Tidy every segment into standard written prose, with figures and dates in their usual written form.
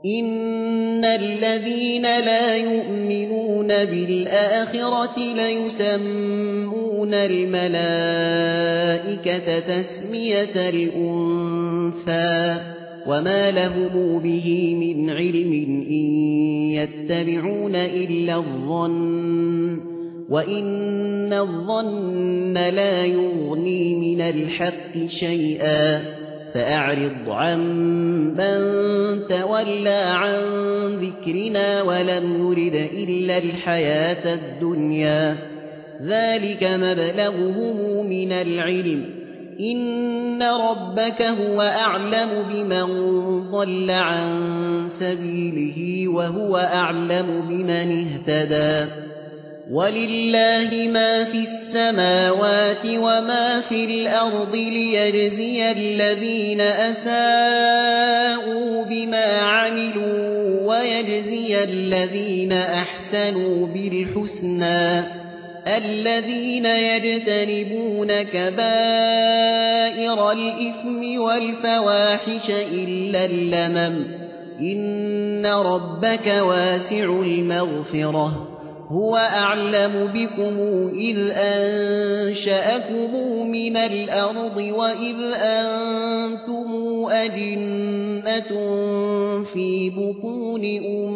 إن الذين لا يؤمنون بالآخرة ليسمون الملائكة تسمية الأنثى وما لهم به من علم إن يتبعون إلا الظن وإن الظن لا يغني من الحق شيئا فأعرض عمن تولى عن ذكرنا ولم يرد إلا الحياة الدنيا ذلك مبلغهم من العلم إن ربك هو أعلم بمن ضل عن سبيله وهو أعلم بمن اهتدى ولله ما في السماوات وما في الأرض ليجزي الذين أساءوا بما عملوا ويجزي الذين أحسنوا بالحسنى الذين يجتنبون كبائر الإثم والفواحش إلا اللمم إن ربك واسع المغفرة هو أعلم بكم إذ أنشأكم من الأرض وإذ أنتم أجنة في بطون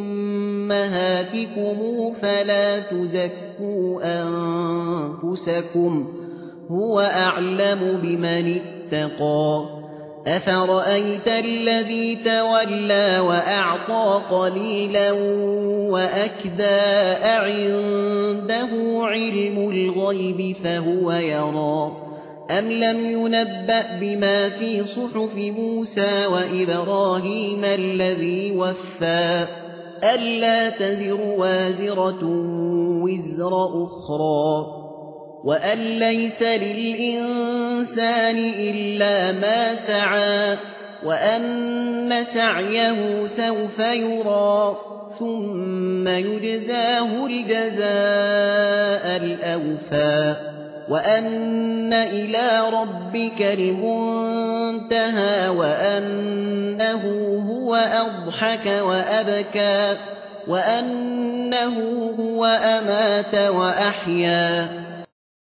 أمهاتكم فلا تزكوا أنفسكم هو أعلم بمن اتقى أفرأيت الذي تولى وأعطى قليلا وأكدى أعنده علم الغيب فهو يرى أم لم ينبأ بما في صحف موسى وإبراهيم الذي وفى ألا تزر وازرة وزر أخرى وأن ليس للإنسان إلا ما سعى وأن سعيه سوف يرى ثم يجزاه الجزاء الأوفى وأن إلى ربك المنتهى وأنه هو أضحك وأبكى وأنه هو أمات وأحيا